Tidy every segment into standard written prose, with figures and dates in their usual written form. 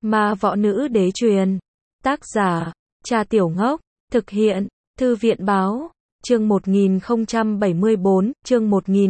Ma võ nữ đế truyền. Tác giả, Cha Tiểu Ngốc. Thực hiện, Thư viện báo. Chương 1074, chương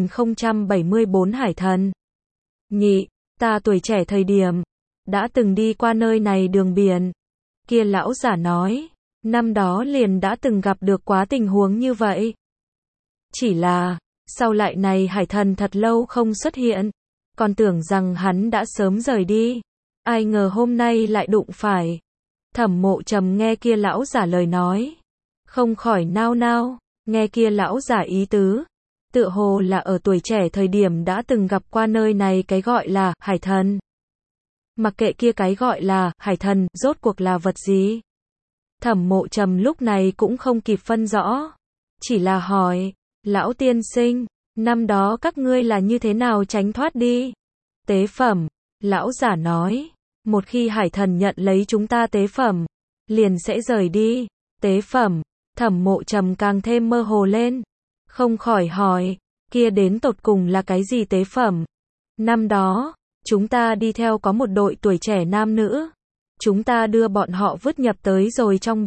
1074 Hải thần. Nhị, ta tuổi trẻ thời điểm, đã từng đi qua nơi này đường biển. Kia lão giả nói, năm đó liền đã từng gặp được quá tình huống như vậy. Chỉ là, sau lại này hải thần thật lâu không xuất hiện, còn tưởng rằng hắn đã sớm rời đi. Ai ngờ hôm nay lại đụng phải. Thẩm Mộ Trầm nghe kia lão giả lời nói, không khỏi nao nao, nghe kia lão giả ý tứ, tựa hồ là ở tuổi trẻ thời điểm đã từng gặp qua nơi này cái gọi là hải thần. Mặc kệ kia cái gọi là hải thần rốt cuộc là vật gì, Thẩm Mộ Trầm lúc này cũng không kịp phân rõ, chỉ là hỏi, lão tiên sinh, năm đó các ngươi là như thế nào tránh thoát đi? Tế phẩm, lão giả nói, một khi hải thần nhận lấy chúng ta tế phẩm, liền sẽ rời đi. Tế phẩm, Thẩm Mộ Trầm càng thêm mơ hồ lên, không khỏi hỏi, kia đến tột cùng là cái gì tế phẩm? Năm đó, chúng ta đi theo có một đội tuổi trẻ nam nữ, chúng ta đưa bọn họ vứt nhập tới rồi trong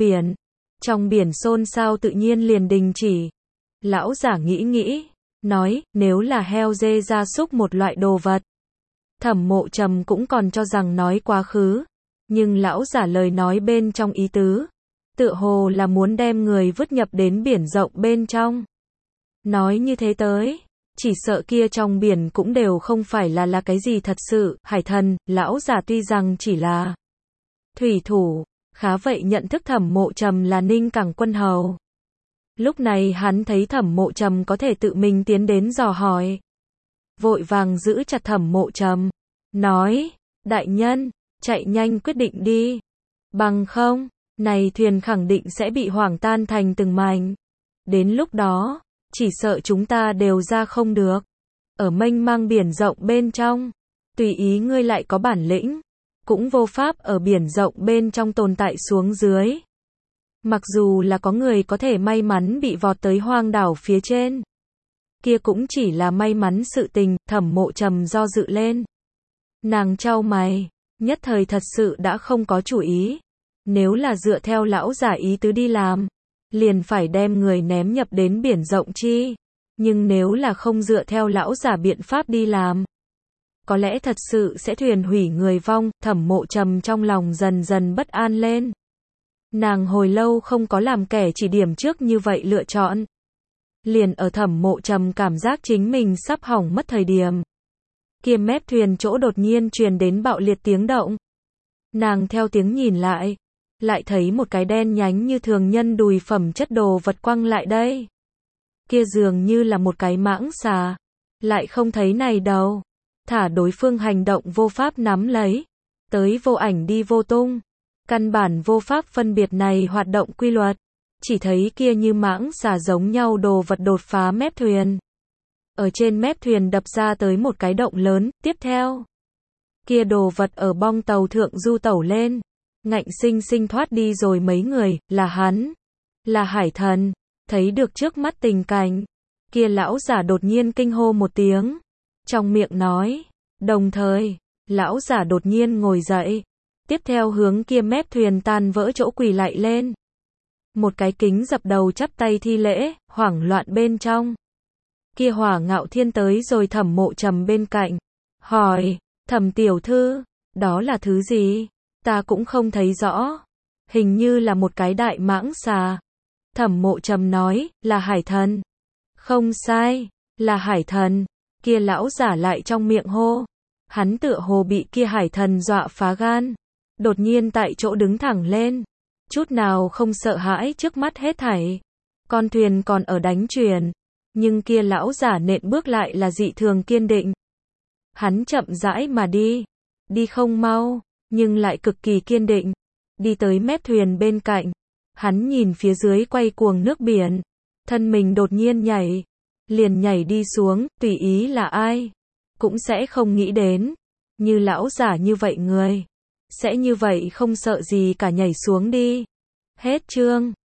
biển xôn xao tự nhiên liền đình chỉ. Lão giả nghĩ, nói, nếu là heo dê gia súc một loại đồ vật. Thẩm Mộ Trầm cũng còn cho rằng nói quá khứ, nhưng lão giả lời nói bên trong ý tứ, tựa hồ là muốn đem người vứt nhập đến biển rộng bên trong. Nói như thế tới, chỉ sợ kia trong biển cũng đều không phải là cái gì thật sự, hải thần. Lão giả tuy rằng chỉ là thủy thủ, khá vậy nhận thức Thẩm Mộ Trầm là Ninh Cảng quân hầu. Lúc này hắn thấy Thẩm Mộ Trầm có thể tự mình tiến đến dò hỏi, vội vàng giữ chặt Thẩm Mộ Trầm, nói, đại nhân, chạy nhanh quyết định đi, bằng không, này thuyền khẳng định sẽ bị hoảng tan thành từng mảnh. Đến lúc đó, chỉ sợ chúng ta đều ra không được. Ở mênh mang biển rộng bên trong, tùy ý ngươi lại có bản lĩnh, cũng vô pháp ở biển rộng bên trong tồn tại xuống dưới. Mặc dù là có người có thể may mắn bị vọt tới hoang đảo phía trên, kia cũng chỉ là may mắn sự tình. Thẩm Mộ Trầm do dự lên. Nàng chau mày, nhất thời thật sự đã không có chủ ý. Nếu là dựa theo lão giả ý tứ đi làm, liền phải đem người ném nhập đến biển rộng chi. Nhưng nếu là không dựa theo lão giả biện pháp đi làm, có lẽ thật sự sẽ thuyền hủy người vong. Thẩm Mộ Trầm trong lòng dần dần bất an lên. Nàng hồi lâu không có làm kẻ chỉ điểm trước như vậy lựa chọn. Liền ở Thẩm Mộ Trầm cảm giác chính mình sắp hỏng mất thời điểm, kia mép thuyền chỗ đột nhiên truyền đến bạo liệt tiếng động. Nàng theo tiếng nhìn lại thấy một cái đen nhánh như thường nhân đùi phẩm chất đồ vật quăng lại đây. Kia dường như là một cái mãng xà, lại không thấy này đâu. Thả đối phương hành động vô pháp nắm lấy, tới vô ảnh đi vô tung, căn bản vô pháp phân biệt này hoạt động quy luật. Chỉ thấy kia như mãng xà giống nhau đồ vật đột phá mép thuyền, ở trên mép thuyền đập ra tới một cái động lớn. Tiếp theo, kia đồ vật ở bong tàu thượng du tẩu lên, ngạnh sinh sinh thoát đi rồi. Mấy người, là hắn, là hải thần, thấy được trước mắt tình cảnh, kia lão giả đột nhiên kinh hô một tiếng, trong miệng nói, đồng thời, lão giả đột nhiên ngồi dậy, tiếp theo hướng kia mép thuyền tan vỡ chỗ quỳ lạy lên. Một cái kính dập đầu chắp tay thi lễ, hoảng loạn bên trong. Kia Hỏa Ngạo Thiên tới rồi Thẩm Mộ Trầm bên cạnh, hỏi, Thẩm tiểu thư, đó là thứ gì? Ta cũng không thấy rõ. Hình như là một cái đại mãng xà. Thẩm Mộ Trầm nói, là hải thần. Không sai, là hải thần. Kia lão giả lại trong miệng hô. Hắn tựa hồ bị kia hải thần dọa phá gan, đột nhiên tại chỗ đứng thẳng lên, chút nào không sợ hãi trước mắt hết thảy. Con thuyền còn ở đánh chuyển, nhưng kia lão giả nện bước lại là dị thường kiên định. Hắn chậm rãi mà đi không mau, nhưng lại cực kỳ kiên định. Đi tới mép thuyền bên cạnh, hắn nhìn phía dưới quay cuồng nước biển, thân mình đột nhiên liền nhảy đi xuống. Tùy ý là ai, cũng sẽ không nghĩ đến, như lão giả như vậy người, sẽ như vậy không sợ gì cả nhảy xuống đi. Hết chương.